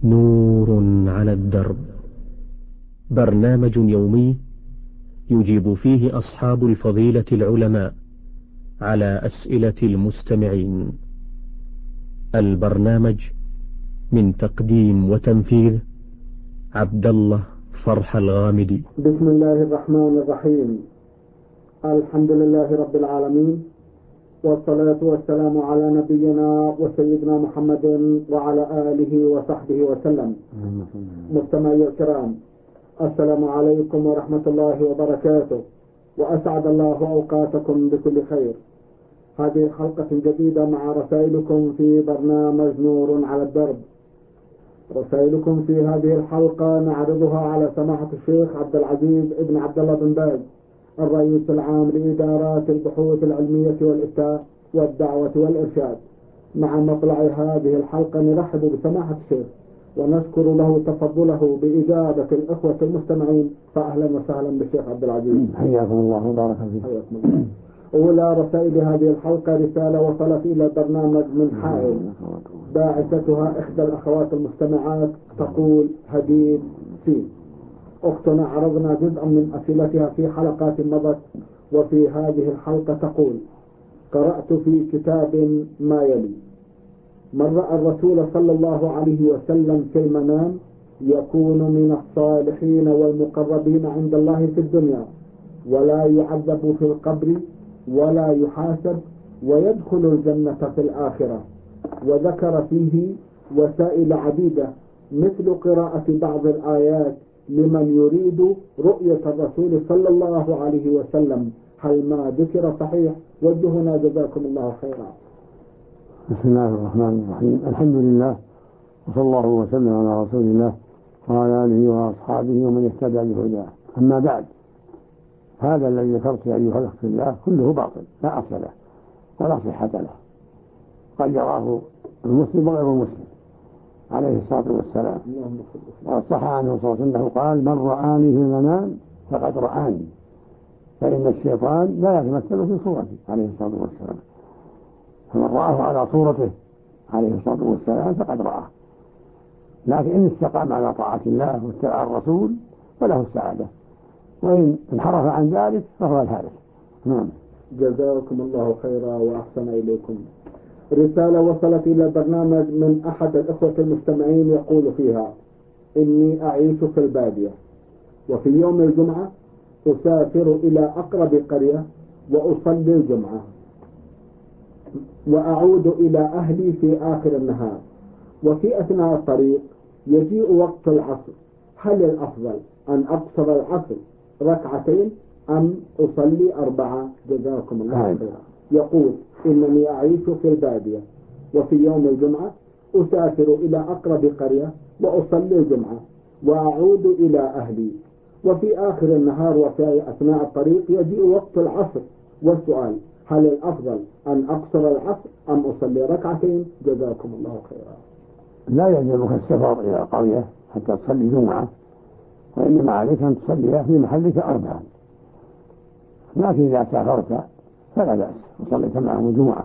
نور على الدرب، برنامج يومي يجيب فيه أصحاب الفضيلة العلماء على أسئلة المستمعين. البرنامج من تقديم وتنفيذ عبد الله فرح الغامدي. بسم الله الرحمن الرحيم. الحمد لله رب العالمين، والصلاة والسلام على نبينا وسيدنا محمد وعلى آله وصحبه وسلم. مستمعي الكرام، السلام عليكم ورحمة الله وبركاته، وأسعد الله أوقاتكم بكل خير. هذه حلقة جديدة مع رسائلكم في برنامج نور على الدرب. رسائلكم في هذه الحلقة نعرضها على سماحة الشيخ عبد العزيز ابن عبد الله بن باز، الرئيس العام لإدارات البحوث العلمية والإفتاء والدعوة والإرشاد. مع مطلع هذه الحلقة نرحب بسماحة الشيخ ونشكر له تفضله بإجابة الإخوة المستمعين، فأهلا وسهلا بالشيخ عبد العزيز. حياكم الله وبارك فيك. حياكم الله. أولى رسائل هذه الحلقة رسالة وصلت إلى البرنامج من حائل، باعثتها إحدى الأخوات المستمعات تقول: هديل سين. أختنا عرضنا جزءا من أسئلتها في حلقات مضت، وفي هذه الحلقة تقول: قرأت في كتاب ما يلي: من رأى الرسول صلى الله عليه وسلم في المنام يكون من الصالحين والمقربين عند الله في الدنيا، ولا يعذب في القبر ولا يحاسب، ويدخل الجنة في الآخرة. وذكر فيه وسائل عديدة مثل قراءة بعض الآيات لمن يريد رؤية الرسول صلى الله عليه وسلم. هل ما ذكر صحيح؟ وجهنا جزاكم الله خيرا. بسم الله الرحمن الرحيم. الحمد لله، وصلى الله وسلم على رسول الله وعلى آله وأصحابه ومن اهتدى بهداه. أما بعد، هذا الذي ذكرت أيها الأخ في الله كله باطل، لا أصل له ولا صحة له. قد يراه المسلم وغير المسلم عليه الصلاة والسلام. وصح عنه صلى الله عليه وسلم قال: من رآني في المنام فقد رآني، فإن الشيطان لا يتمثل في صورته عليه الصلاة والسلام. فمن رآه على صورته عليه الصلاة والسلام فقد رآه، لكن إن استقام على طاعة الله واتبع الرسول فله السعادة، وإن انحرف عن ذلك فهو الهالك. نعم. جزاكم الله خيرا وأحسن إليكم. رسالة وصلت إلى البرنامج من أحد الإخوة المستمعين يقول فيها: إني أعيش في البادية، وفي يوم الجمعة أسافر إلى أقرب قرية وأصلي الجمعة، وأعود إلى أهلي في آخر النهار، وفي أثناء الطريق يجيء وقت العصر. هل الأفضل أن أقصر العصر ركعتين أم أصلي 4؟ جزاكم الله خيرا. يقول: إنني أعيش في البادية، وفي يوم الجمعة أسافر إلى أقرب قرية وأصلي الجمعة، وأعود إلى أهلي، وفي آخر النهار وفي أثناء الطريق يجيء وقت العصر. والسؤال: هل الأفضل أن أقصر العصر أم أصلي ركعتين؟ جزاكم الله خيرا. لا يلزمك السفر إلى قرية حتى تصلي جمعة، وإنما عليك أن تصليها في محلك 4. لكن إذا سافرت فلا بأس وصليت معهم جمعة.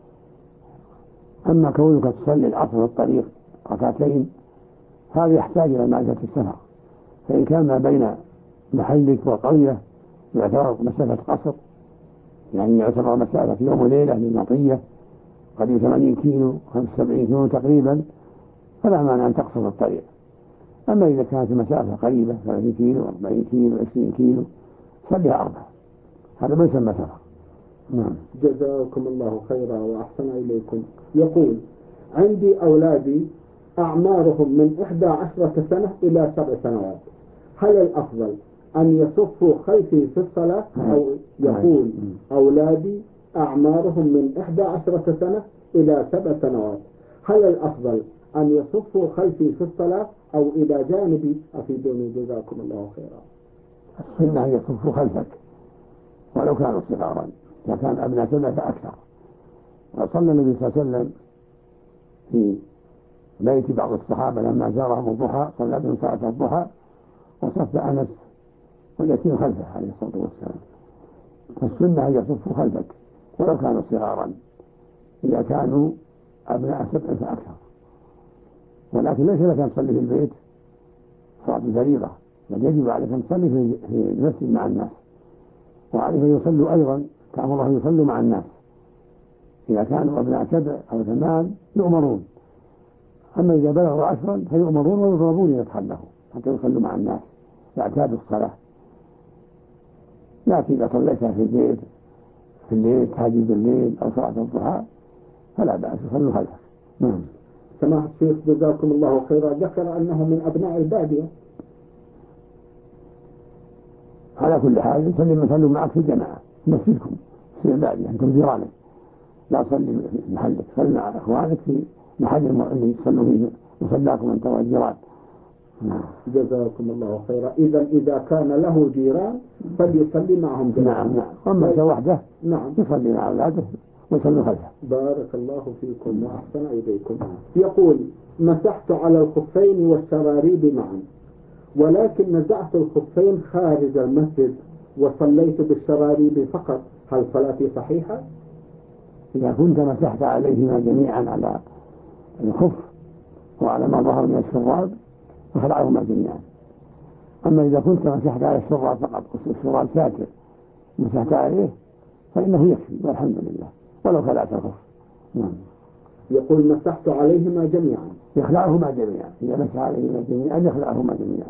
أما كونك تصلي العصر في الطريق ركعتين هذا يحتاج إلى معرفة السفر، فإن كان ما بين محلك وقرية يعتبر مسافة قصر، يعني يعتبر مسافة يوم وليلة للمطية قريب 80 كيلو 75 كيلو تقريبا، فلا مانع أن تقصر الطريق. أما إذا كانت المسافة قريبة 30 كيلو 40 كيلو 20 كيلو صليها 4، هذا ما يسمى سفر. نعم. جزاكم الله خيرا وأحسن إليكم. يقول: عندي أولادي أعمارهم من 11 سنة إلى 7 سنوات، هل الأفضل أن يصفوا خلفي في الصلاة؟ أو يقول: أولادي أعمارهم من 11 سنة إلى 7 سنوات، هل الأفضل أن يصفوا خلفي في الصلاة أو إلى جانبي؟ أفيدوني جزاكم الله خيرا. السنة أن يصفوا خلفك ولو كانوا صغارا، إذا كان أبناء 7 فأكثر. وصلى النبي صلى الله عليه وسلم في بيت بعض الصحابة لما زارهم الضحى، صلى بهم صلاة الضحى وصف أنس واليتيم خلفه عليه الصلاة والسلام. فالسنة أن يصفوا خلفك ولو كانوا صغارا إذا كانوا أبناء 7 فأكثر. ولكن ليس لك أن تصلي في البيت صلاة الفريضة، بل يجب عليك أن تصلي في المسجد مع الناس، وعليك أن يصلوا أيضا تأمره يصلوا مع الناس. إذا كانوا أبناء 7 أو 8 يؤمرون، أما إذا بلغوا 10 فيؤمرون ويضربون إذا تخلفوا حتى يصلوا مع الناس يعتادوا الصلاة. لكن إذا صليتها في البيت في الليل تهجد الليل أو صلاة الضحى فلا بأس يصلوا خلفك. سماحة الشيخ جزاكم الله خيرا، ذكر أنه من أبناء البادية. على كل حال يصلوا معك في الجماعة مسجدكم في البادية، أنتم جيرانك، لا تصلي في محلك، صل مع إخوانك في محل اللي تصلوا فيه مصلاكم أنت والجيران. جزاكم الله خيرا. إذا كان له جيران فليصلي معهم جماعة. نعم. أما إذا وحده يصلي مع أولاده ويصلوا خلفه. بارك الله فيكم وأحسن إليكم. يقول: مسحت على الخفين والشراريب معا، ولكن نزعت الخفين خارج المسجد وصليت بالشراريب فقط، هل صلاتي صحيحة؟ إذا كنت مسحت عليهما جميعا على الخف وعلى ما ظهر من الشراب فخلعهما جميعا. أما إذا كنت مسحت على الشراب فقط والشراب ساتر مسحت عليه فإنه يكفي والحمد لله ولو خلعت الخف. يقول: مسحت عليهما جميعا، يخلعهما جميعا. إذا مسح عليهما جميعا يخلعهما جميعا.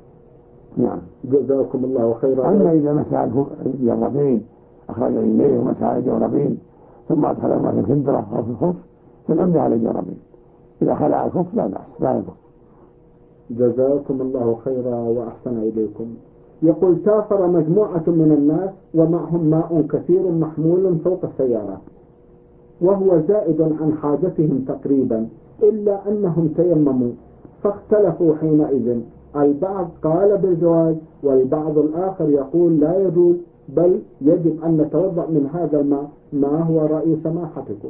جزاكم الله خيرا. أما إذا مسح الجربين أخرج إليه ومسح على الجربين ثم أدخلهما في الخندرة أو في الخف فالأمر على الجربين. إذا خلع الخف لا بأس لا يضر. جزاكم الله خيرا وأحسن إليكم. يقول: سافر مجموعة من الناس ومعهم ماء كثير محمول فوق السيارة وهو زائد عن حاجتهم تقريبا، إلا أنهم تيمموا فاختلفوا حينئذ، البعض قال بالجواز والبعض الآخر يقول لا يجوز بل يجب أن نتوضأ من هذا الماء، ما هو رأي سماحتكم؟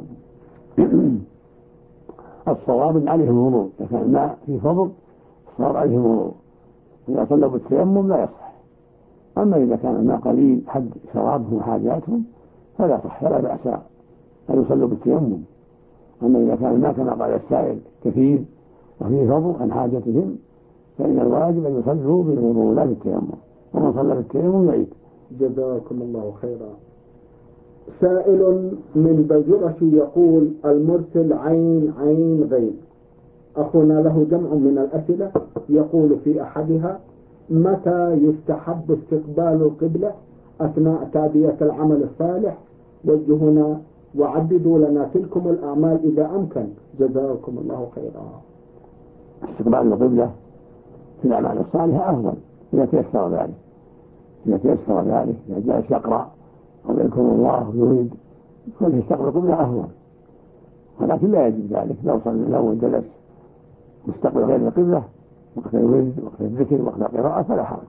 الصواب أن عليه الوضوء، إذا كان الماء في فضل صار عليه الوضوء، إذا صلوا بالتيمم لا يصح. أما إذا كان الماء قليل حد شرابهم وحاجاتهم فلا صح ولا بأس أن يصلوا بالتيمم. أما إذا كان الماء كما قال السائل كثير وفيه فضل عن حاجتهم فإن الواجب أن يصلوا بالوضوء لا بالتيمم، ومن صلى بالتيمم يعيد. جزاكم الله خيرا. سائل من بلجرشي يقول: المرسل عين عين غين. أخونا له جمع من الأسئلة، يقول في أحدها: متى يستحب استقبال القبلة أثناء تأدية العمل الصالح؟ وجهنا وعددوا لنا تلكم الأعمال إذا أمكن، جزاكم الله خيرا. استقبال القبلة في الأعمال الصالحة أفضل إذا تيسر ذلك، إذا جالس يقرأ أو يذكر الله يريد كل يستقبل القبلة أفضل، ولكن لا يجب ذلك لو جلس مستقبل غير القبلة وقت الورد وقت الذكر وقت القراءة فلا حرج،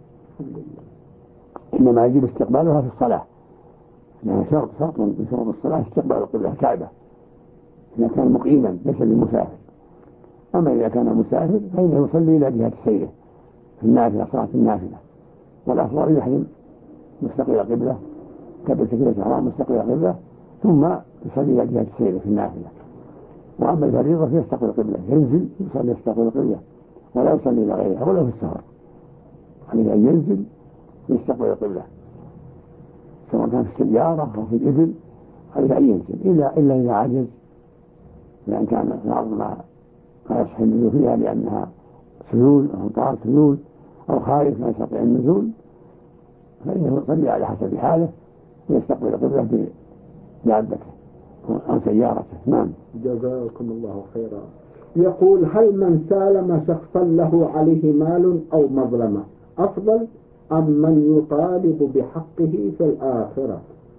إنما يجب استقبالها في الصلاة، لأنها شرط من شروط الصلاة استقبال القبلة الكعبة إذا كان مقيما ليس للمسافر. أما إذا كان مسافر فإنه يصلي إلى جهة السير في النافلة، صلاة النافلة، والأفضل يحرم مستقبل القبلة قبل تكبيرة الإحرام مستقبل القبلة ثم يصلي إلى جهة السير في النافلة. وأما الفريضة فيستقبل القبلة، ينزل يصلي يستقبل القبلة ولا يصلي إلى غيرها ولا في السفر، عليه أن ينزل يستقبل القبلة سواء كان في السيارة أو في الإبل، عليه أن ينزل إلا إذا عجز، لأن كان بعض ما يصح النزول فيها لأنها سيول أو أمطار سيول أو خائف ما يستطيع النزول فإنه يصلي على حسب حاله ويستقبل القبلة بدابته أو سيارته. جزاكم الله خيرا. يقول: هل من سالم شخصا له عليه مال أو مظلمة أفضل أم من يطالب بحقه في الآخرة؟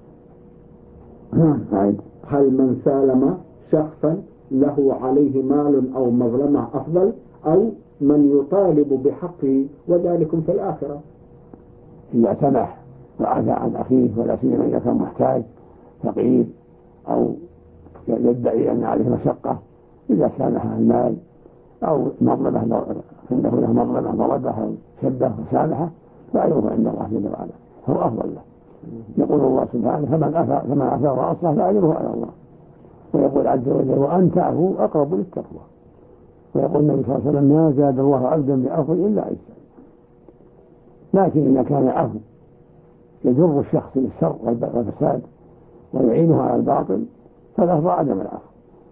هل من سالم شخصا له عليه مال أو مظلمة أفضل أو من يطالب بحقه وذلك في الآخرة؟ إذا سمح وعفى عن أخيه ولا سيما إذا كان محتاج فقير أو يدعي أن عليه مشقة، إذا سامح المال أو مظلمة عنده له مظلمة ضربه أو شده وسامحه فأجره عند الله جل وعلا هو أفضل له. يقول الله سبحانه: فمن عفا وأصلح فأجره على الله. ويقول عز وجل: وأن تعفوا أقرب للتقوى. ويقول النبي صلى الله عليه وسلم ما زاد الله عبدا بعفو إلا عزا. لكن إذا كان العفو يجر الشخص للشر والفساد ويعينه على الباطل فالأفضل عدم العفو.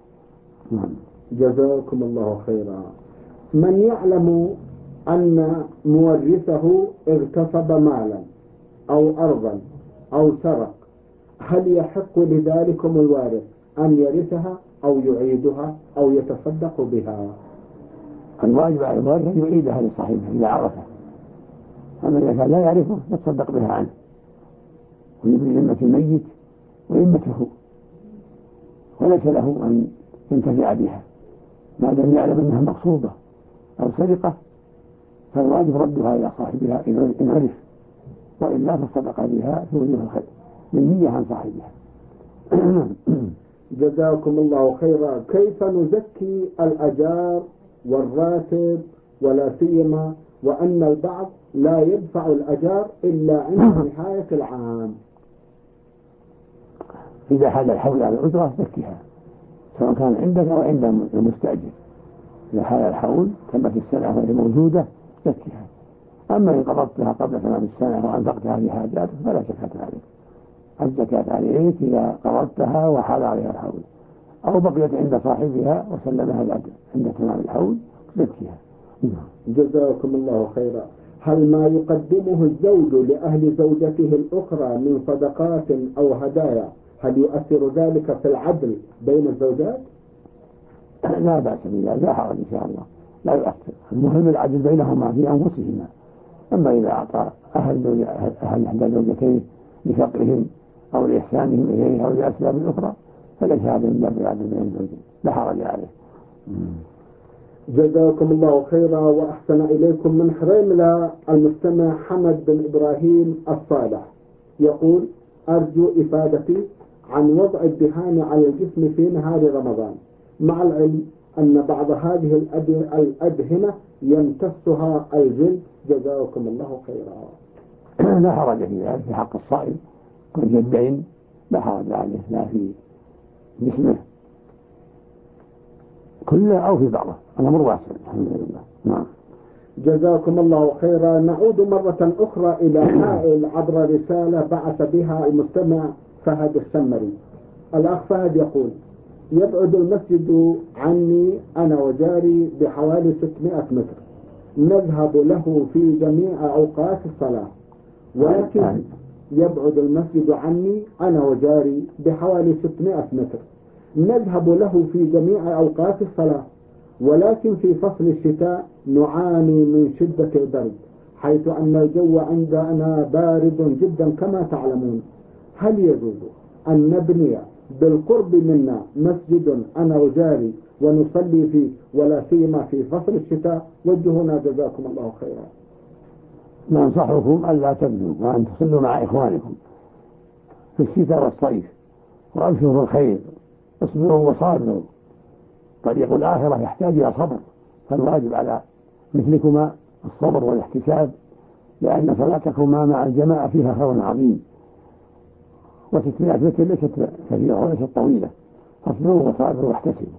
جزاكم الله خيرا. من يعلم أن مورثه اغتصب مالا أو أرضا أو سرق، هل يحق لذلكم الوارث أن يرثها أو يعيدها أو يتصدق بها؟ الواجب على الوارث أن يعيدها لصاحبه إذا عرفه، أما إذا كان لا يعرفه يتصدق بها عنه ويبني ذمة الميت وذمته، وليس له أن ينتفع بها ما دام يعلم أنها مقصودة أو سرقة، فالواجب ردها إلى صاحبها إن عرف، وإلا فالصدقة بها في وجوه الخير بالنية عن صاحبها. جزاكم الله خيرا. كيف نزكي الأجار والراتب، ولا سيما وأن البعض لا يدفع الأجار إلا عند نهاية العام؟ إذا حال الحول على الأجرة زكيها سواء كان عندك أو عند المستأجر. إذا حال الحول تمت السنة وهي موجودة زكيها. أما إن قبضتها قبل تمام السنة وأنفقتها في حاجاتك فلا زكاة عليك. الزكاة عليك إذا قبضتها وحال عليها الحول، أو بقيت عند صاحبها وسلمها عند تمام الحول زكيها. جزاكم الله خيرا. هل ما يقدمه الزوج لأهل زوجته الأخرى من صدقات أو هدايا هل يؤثر ذلك في العدل بين الزوجات؟ لا بأس بذلك، لا حرج إن شاء الله، لا يؤثر. المهم العدل بينهما في أنفسهما. أما إذا أعطى أهل إحدى زوجتين لفقرهم أو لإحسانهم إليه أو لأسباب أخرى فليس هذا من باب العدل بين الزوجين، لا حرج عليه. جزاكم الله خيرا وأحسن إليكم. من حريملة المستمع حمد بن إبراهيم الصالح يقول: أرجو إفادتي عن وضع الدهان على الجسم في نهار رمضان، مع العلم أن بعض هذه الأدهنة يمتصها الجلد، جزاكم الله خيرا. لا حرج في ذلك في حق الصائم، كل يدعين لا حرج عليه، لا في جسمه كله أو في بعضه، الأمر واسع الحمد لله. نعم. جزاكم الله خيرا. نعود مرة أخرى إلى حائل عبر رسالة بعث بها المستمع فهد السمري. الأخ فهد يقول: يبعد المسجد عني أنا وجاري بحوالي 600 متر، نذهب له في جميع أوقات الصلاة، ولكن يبعد المسجد عني أنا وجاري بحوالي 600 متر، نذهب له في جميع أوقات الصلاة، ولكن في فصل الشتاء نعاني من شدة البرد، حيث أن الجو عندنا بارد جدا كما تعلمون. هل يجوز أن نبني بالقرب منا مسجد أنا وجاري ونصلي فيه، ولا سيما في فصل الشتاء؟ وجهونا جزاكم الله خيرا. ننصحكم ألا تبنوا وأن تصلوا مع إخوانكم في الشتاء والصيف، وأبشروا الخير، اصبروا وصابروا. طريق الآخرة يحتاج إلى صبر، فالواجب على مثلكما الصبر والاحتساب، لأن صلاتكما مع الجماعة فيها خير عظيم، و600 متر ليست كثيرة وليست طويلة، فاصبروا وصابروا واحتسبوا.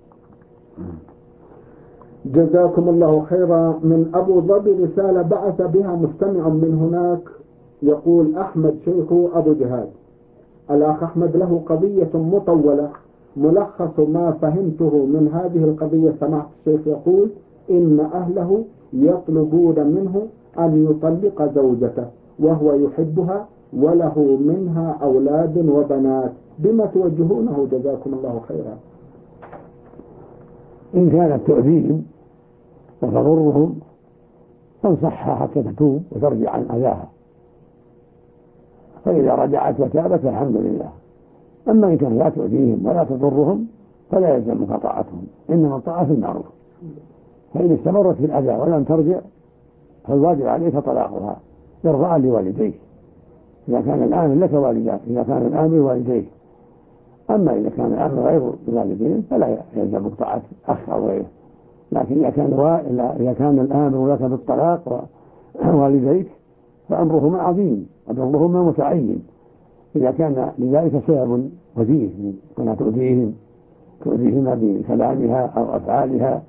جزاكم الله خيرا. من أبو ظبي رسالة بعث بها مستمع من هناك يقول: أحمد شيخ أبو جهاد. الأخ أحمد له قضية مطولة، ملخص ما فهمته من هذه القضية سماحة الشيخ يقول: إن أهله يطلبون منه أن يطلق زوجته وهو يحبها وله منها أولاد وبنات، بما توجهونه جزاكم الله خيرا؟ إن كانت تؤذيهم وتضرهم فانصحها حتى تتوب وترجع عن أذاها، فإذا رجعت وتابت الحمد لله. أما إن كانت لا تؤذيهم ولا تضرهم فلا يلزمك طاعتهم، إنما الطاعة في المعروف. فإن استمرت في الأذى ولم ترجع فالواجب عليك طلاقها إرضاء لوالديك، إذا كان الآمر لك والداك، إذا كان الآمر والديك. أما إذا كان الآمر غير الوالدين فلا يلزمك طاعة أخ أو غيره. لكن إذا كان الآمر لك بالطلاق ووالديك فأمرهما عظيم وضرهما متعين، إذا كان لذلك سبب وجيه كنا تؤذيهما بكلامها أو أفعالها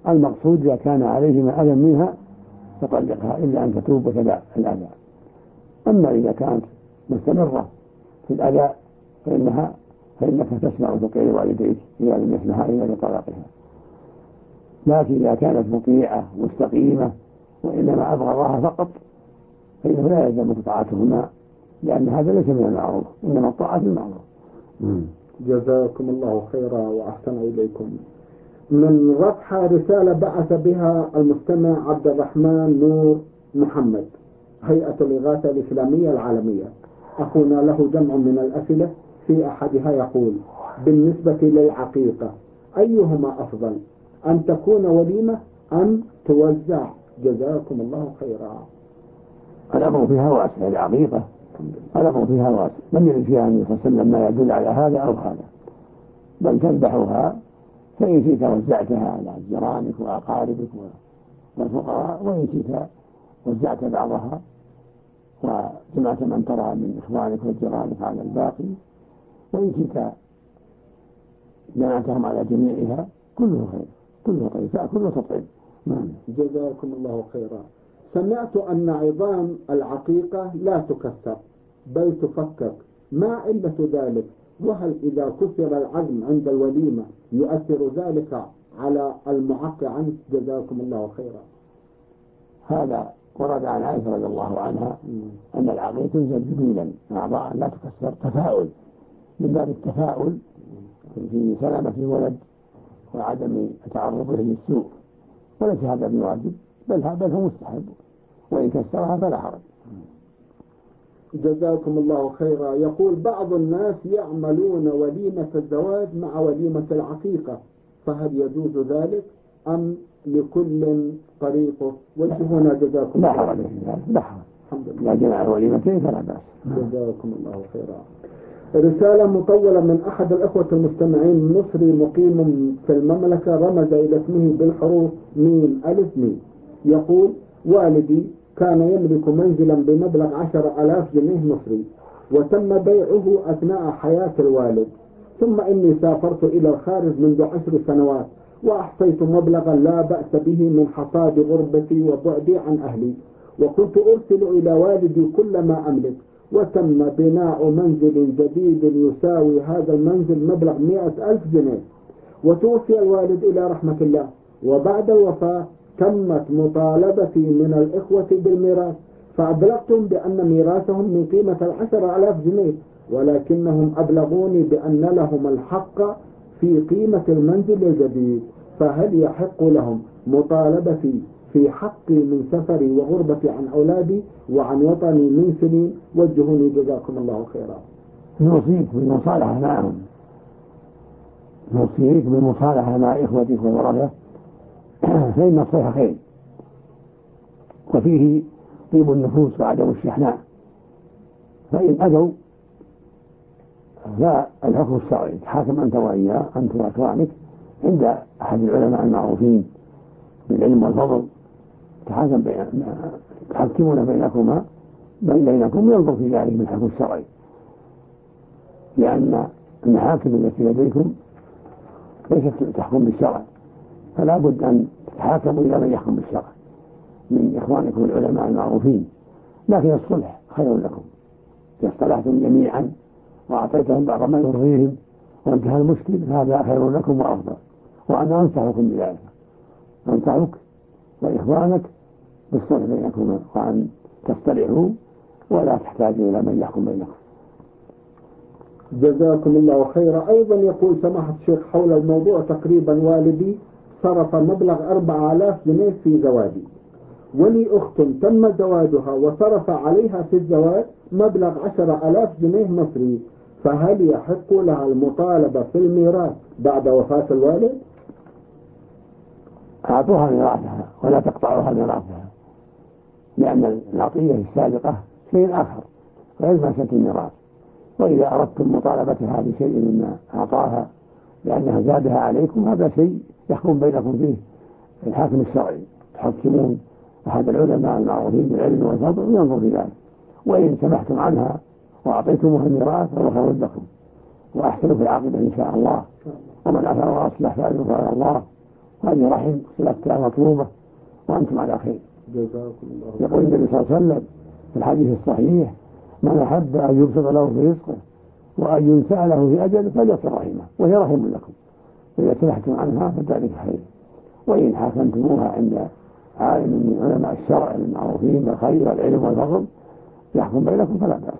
المقصود إذا كان عليهما أذى منها فطلقها إلا أن تتوب وتدع الأذى. أما إذا كانت مستمرة في الأذى فإنك تسمع تطيع والديك إذا لم يسمحا إلا بطلاقها. لكن إذا كانت مطيعة مستقيمة وإنما أبغضها فقط فإنه لا يلزم طاعتهما، لأن هذا ليس من المعروف، إنما الطاعة المعروف. جزاكم الله خيرا وأحسن إليكم. من رفح رسالة بعث بها المستمع عبد الرحمن نور محمد، هيئة الإغاثة الإسلامية العالمية. أخونا له جمع من الأسئلة، في أحدها يقول: بالنسبة للعقيقة أيهما أفضل، أن تكون وليمة أم توزع؟ جزاكم الله خيرا. الأمر فيها واسع، العقيقة الأمر فيها واسع، لم يرد فيها النبي صلى الله عليه وسلم ما يدل على هذا أو هذا، بل تذبحها فإن شئت وزعتها على جيرانك وأقاربك والفقراء، وإن شئت وزعت بعضها وجمعت من ترى من إخوانك وجيرانك على الباقي، وإن شئت جمعتهم على جميعها. كله خير، كله طيب، تأكل وتطعم. جزاكم الله خيرا. سمعت أن عظام العقيقة لا تكسر بل تفكك، ما علة ذلك؟ وهل إذا كسر العظم عند الوليمة يؤثر ذلك على المعق عنه؟ جزاكم الله خيرا. هذا ورد عن عائشة رضي الله عنها أن العقيقة تنزل جبيلا أعضاء لا تكسر، تفاؤل، من باب التفاؤل في سلامة الولد وعدم تعرضه للسوء، وليس هذا بواجب، بل هو مستحب، وإن كسرها فلا حرج. جزاكم الله خيرا. يقول: بعض الناس يعملون وليمة الزواج مع وليمة العقيقة، فهل يجوز ذلك أم لكل طريقه؟ وجهونا جزاكم الله خيرا. لا حرج، الحمد لله، جمع الوليمتين فلا بأس. جزاكم الله خيرا. رسالة مطولة من أحد الأخوة المستمعين، مصري مقيم في المملكة، رمز إلى اسمه بالحروف ميم ألف ميم. يقول: والدي كان يملك منزلا بمبلغ 10,000 جنيه مصري، وتم بيعه أثناء حياة الوالد، ثم إني سافرت إلى الخارج منذ 10 سنوات وأحصيت مبلغا لا بأس به من حصاد غربتي وبعدي عن أهلي، وكنت أرسل إلى والدي كل ما أملك، وتم بناء منزل جديد يساوي هذا المنزل مبلغ 100,000 جنيه، وتوفي الوالد إلى رحمة الله، وبعد الوفاة تمت مطالبتي من الإخوة بالميراث، فأبلغتهم بأن ميراثهم من قيمة 10,000 جنيه، ولكنهم أبلغوني بأن لهم الحق في قيمة المنزل الجديد، فهل يحق لهم مطالبتي في حقي من سفري وغربتي عن أولادي وعن وطني من سنين؟ وجهوني جزاكم الله خيرا. نوصيك بالمصالحة معهم، نوصيك بالمصالحة مع إخوتك وورثة، فإن الصلح خير، وفيه طيب النفوس وعدم الشحناء، فإن أذوا فالحكم الشرعي تحاكم أنت وإياه، أنت وأخوانك عند أحد العلماء المعروفين بالعلم والفضل، تحكمون بينكم ينظر في ذلك بالحكم الشرعي، لأن المحاكم التي لديكم ليست تحكم بالشرع، فلا بد أن تتحاكموا إلى من يحكم بالشرع من إخوانكم العلماء المعروفين. لكن الصلح خير لكم، إذا اصطلحتم جميعا وأعطيتهم بعض ما يرضيهم وانتهى المشكل، هذا خير لكم وأفضل. وأنا أنصحكم بذلك، أنصحك وإخوانك بالصلح بينكم، وأن تصطلحوا ولا تحتاجوا إلى من يحكم بينكم. جزاكم الله خيرا. أيضا يقول سماحة الشيخ حول الموضوع تقريبا: والدي صرف مبلغ 4,000 جنيه في زواجي، ولي أخت تم زواجها وصرف عليها في الزواج مبلغ 10,000 جنيه مصري، فهل يحق لها المطالبة في الميراث بعد وفاة الوالد؟ أعطوها ميراثها ولا تقطعوها ميراثها، لأن العطية السابقة شيء آخر غير مسألة الميراث. وإذا أردتم مطالبتها بشيء مما أعطاها لأنها زادها عليكم، هذا شيء يحكم بينكم فيه الحاكم الشرعي، تحكمون أحد العلماء المعروفين بالعلم والفضل وينظر في ذلك. وإن سمحتم عنها وأعطيتموها الميراث فهو خير لكم وأحسن في العاقبة إن شاء الله، ومن عفا وأصلح فأجره على الله، هذه رحم صلتها مطلوبة وأنتم على خير. يقول النبي صلى الله عليه وسلم في الحديث الصحيح: من أحب أن يبسط له في رزقه وأن ينسأ له في أجله فليصل رحمه وهي رحم لكم، وإذا سمحتم عنها فذلك خير، وإن حاكمتموها عند عالم من علماء الشرع المعروفين بالخير والعلم والفضل يحكم بينكم فلا بأس.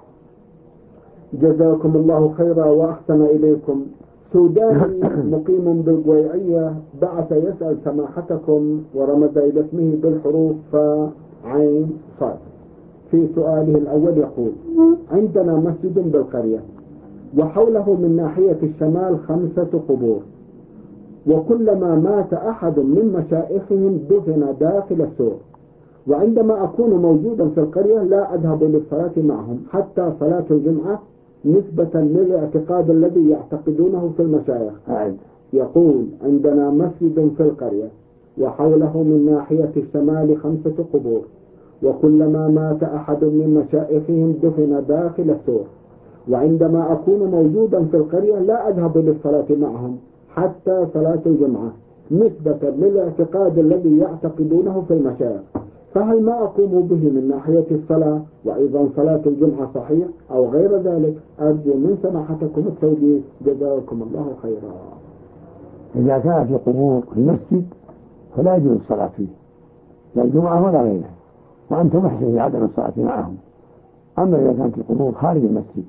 جزاكم الله خيرا وأحسن إليكم. سوداني مقيم بالبويعية بعث يسأل سماحتكم ورمز إلى اسمه بالحروف فعين صاد. في سؤاله الأول يقول: عندنا مسجد بالقرية وحوله من ناحية الشمال 5 قبور، وكلما مات أحد من مشائخهم دفن داخل السور، وعندما أكون موجودا في القرية لا أذهب للصلاة معهم حتى صلاة الجمعة نسبة للاعتقاد الذي يعتقدونه في المشايخ. يقول: عندنا مسجد في القرية وحوله من ناحية الشمال 5 قبور، وكلما مات أحد من مشائخهم دفن داخل السور، وعندما أكون موجودا في القرية لا أذهب للصلاة معهم حتى صلاة الجمعة نسبة للاعتقاد الذي يعتقدونه في المشايخ، فهل ما أقوم به من ناحية الصلاة وأيضا صلاة الجمعة صحيح أو غير ذلك؟ أرجو من سماحتكم التوجيه، جزاكم الله خيرا. إذا كان في قبور في المسجد فلا يجوز الصلاة فيه لا الجمعة ولا غيرها، وأنتم محسن لعدم الصلاة معهم. أما إذا كانت القبور خارج المسجد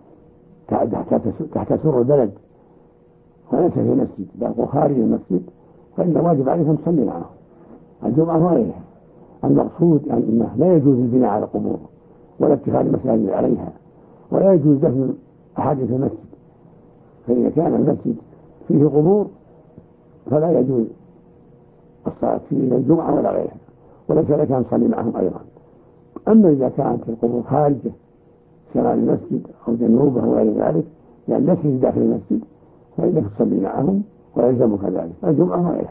تحت سور البلد وليس في المسجد بل خارج المسجد فإن واجب عليكم تصلي معهم الجمعة وغيرها. المقصود أنه لا يجوز البناء على القبور ولا اتخاذ المساجد عليها، ولا يجوز دفن أحد في المسجد، فإذا كان المسجد فيه قبور فلا يجوز الصلاة فيه لا الجمعة ولا غيرها، وليس لك أن تصلي معهم أيضا. أما إذا كانت القبور خارجه شمال المسجد أو جنوبه أو غير ذلك يعني ليس داخل المسجد فإنك تصلي معهم ويلزمك ذلك الجمعة وغيرها.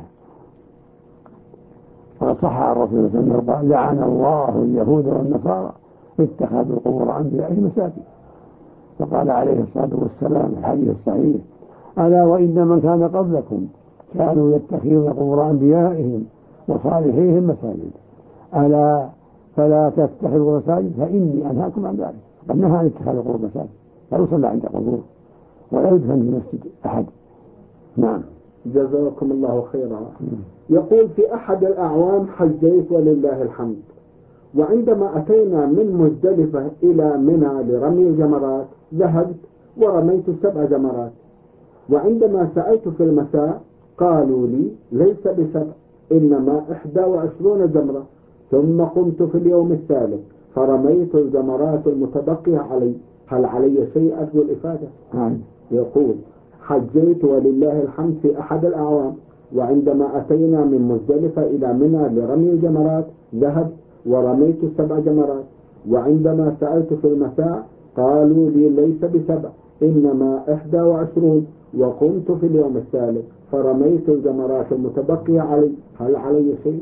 وقد صح عن الرسول صلى الله عليه وسلم قال: لعن الله اليهود والنصارى اتخذوا قبور أنبيائهم مساجد. فقال عليه الصلاة والسلام في الحديث الصحيح: ألا وإن من كان قبلكم كانوا يتخذون قبور أنبيائهم وصالحيهم مساجد، ألا فلا تتخذوا مساجد فإني أنهاكم عن ذلك. قد نهى عن اتخاذ قبور مساجد، لا يصلى عند قبور ولا يدفن في المسجد أحد. نعم. جزاكم الله خيرا. يقول: في أحد الأعوام حجيت ولله الحمد، وعندما أتينا من مزدلفة إلى منى لرمي الجمرات ذهبت ورميت 7 جمرات، وعندما سألت في المساء قالوا لي ليس ب7 إنما 21 جمرة، ثم قمت في اليوم الثالث فرميت الجمرات المتبقية علي، هل علي شيء أرجو الإفادة؟ يقول: حجيت ولله الحمد في أحد الأعوام، وعندما أتينا من مزدلفة إلى منى لرمي الجمرات ذهبت ورميت 7 جمرات، وعندما سألت في المساء قالوا لي ليس ب7 إنما 21، وقمت في اليوم الثالث فرميت الجمرات المتبقية علي، هل علي شيء؟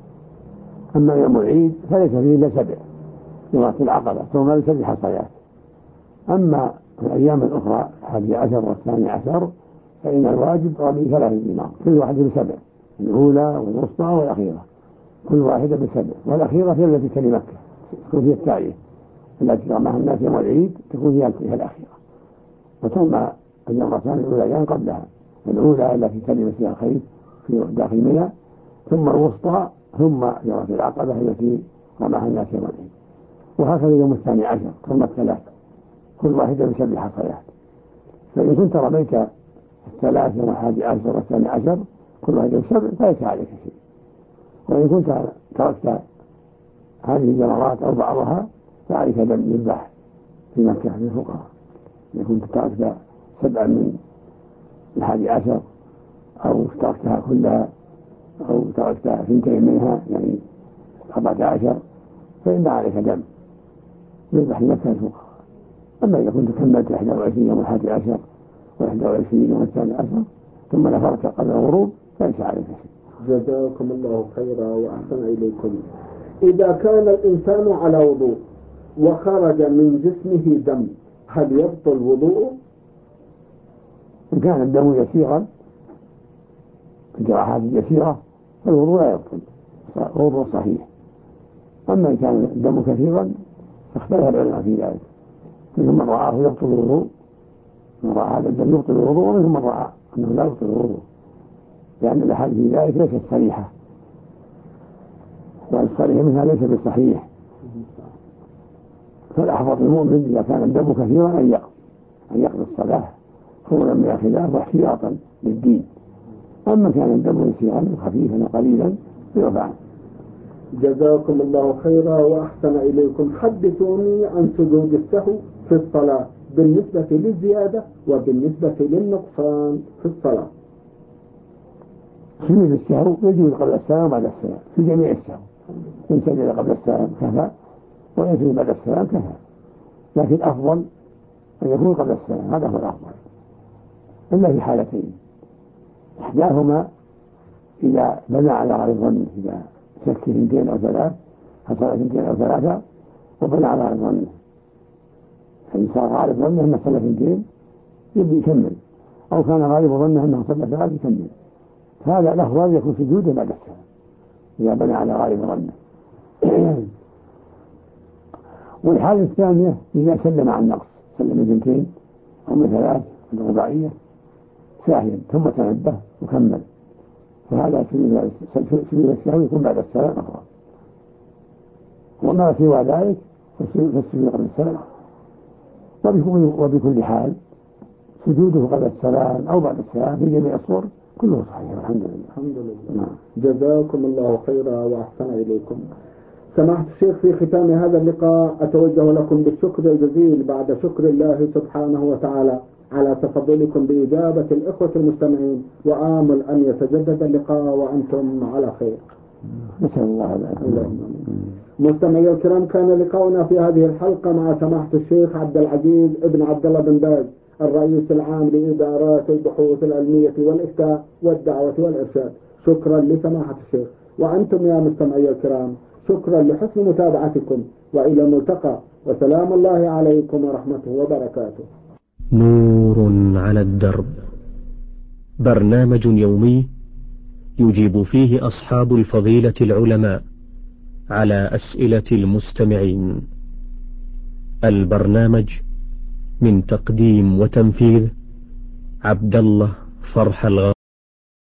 أما يوم العيد فليس فيه إلا 7 جمرات العقبة ثم ليس بحصيات. أما الأيام الأخرى 11 والثاني عشر فإن الواجب رمي 3 جمار كل واحدة ب7، الأولى والوسطى والأخيرة كل واحدة ب7، والأخيرة هي التي تلي مكة تكون فيها التعريف التي رماها الناس يوم العيد تكون فيها الأخيرة، وثم الجمرتان الأوليان قبلها، الأولى التي تلي مسجد الخيف في داخل منى، ثم الوسطى، ثم جمرة العقبة التي رماها الناس يوم العيد. وهكذا يوم الثاني عشر ثم 3 كل واحدة ب7 حصيات. فإن كنت رميت 3 و11 والثاني عشر كل واحدة ب7 فليس عليك شيء. وإن كنت تركت هذه الجمرات أو بعضها فعليك دم يذبح في مكة للفقراء. إن كنت تركت 7 من 11 أو تركتها كلها أو تركت 2 منها يعني 14 فإن عليك دم يذبح لمكة للفقراء. أما إذا كنت كملت 21 يوم 11 و21 يوم الثاني عشر ثم نفرت قبل الغروب فليس عليك شيء. جزاكم الله خيرا وأحسن إليكم. إذا كان الإنسان على وضوء وخرج من جسمه دم هل يبطل وضوءه؟ إن كان الدم يسيرا الجراحات اليسيرة فالوضوء لا يبطل، الوضوء صحيح. أما إن كان الدم كثيرا فاختلف العلماء في ذلك، منهم من رآه يبطل الوضوء، من رأى هذا الدم يبطل الوضوء، ومنهم من رأى أنه لا يبطل الوضوء، لأن الأحاديث في ذلك ليست صريحة، والصريح منها ليس بصحيح. فالأحوط المؤمن إذا كان الدم كثيرا أن يقضي الصلاة خولا من الخلاف واحتياطا للدين. أما كان الدم يسيرا خفيفا وقليلا فيرفع. جزاكم الله خيرا وأحسن إليكم. حدثوني عن سجود السهو في الصلاة بالنسبة للزيادة وبالنسبة للنقصان في الصلاة. سجود السهو يجوز قبل السلام وبعد السلام في جميع السهو، إن سجد قبل السلام كفى، وإن سجد بعد السلام كفى، لكن أفضل أن يكون قبل السلام، هذا هو الأفضل، إلا في حالتين: إحداهما إذا بنى على غير ظنه، إذا شك 2 أو 3 حصل 2 أو 3 وبنى على غير ظنه، فإن صار غالب ظنه أنه صلى 2 يبدأ يكمل، أو كان غالب ظنه أنه صلى 3 يكمل، هذا الأفضل يكون سجوده بعد السلام إذا بنى على غالب ظنه. والحالة الثانية إذا سلم عن نقص، سلم من 2 أو من 3 الرباعية ساهيا ثم تنبه وكمل، فهذا سجود السهو يكون بعد السلام أفضل. وما سوى ذلك فالسجود قبل السلام. وبكل حال سجوده قبل السلام أو بعد السلام في جميع الصور كله صحيح والحمد لله. الحمد لله. جزاكم الله خيرا وأحسن إليكم. سماحة الشيخ، في ختام هذا اللقاء أتوجه لكم بالشكر الجزيل بعد شكر الله سبحانه وتعالى على تفضلكم بإجابة الإخوة المستمعين، وآمل أن يتجدد اللقاء وأنتم على خير. نسأل الله ذلك. مستمعي الكرام، كان لقاؤنا في هذه الحلقة مع سماحة الشيخ عبد العزيز ابن عبد الله بن باز، الرئيس العام لإدارات البحوث العلمية والإفتاء والدعوة والإرشاد. شكرا لسماحة الشيخ، وأنتم يا مستمعي الكرام شكرا لحسن متابعتكم، وإلى الملتقى، وسلام الله عليكم ورحمته وبركاته. نور على الدرب، برنامج يومي يجيب فيه أصحاب الفضيلة العلماء على أسئلة المستمعين. البرنامج من تقديم وتنفيذ عبد الله فرح الغامدي.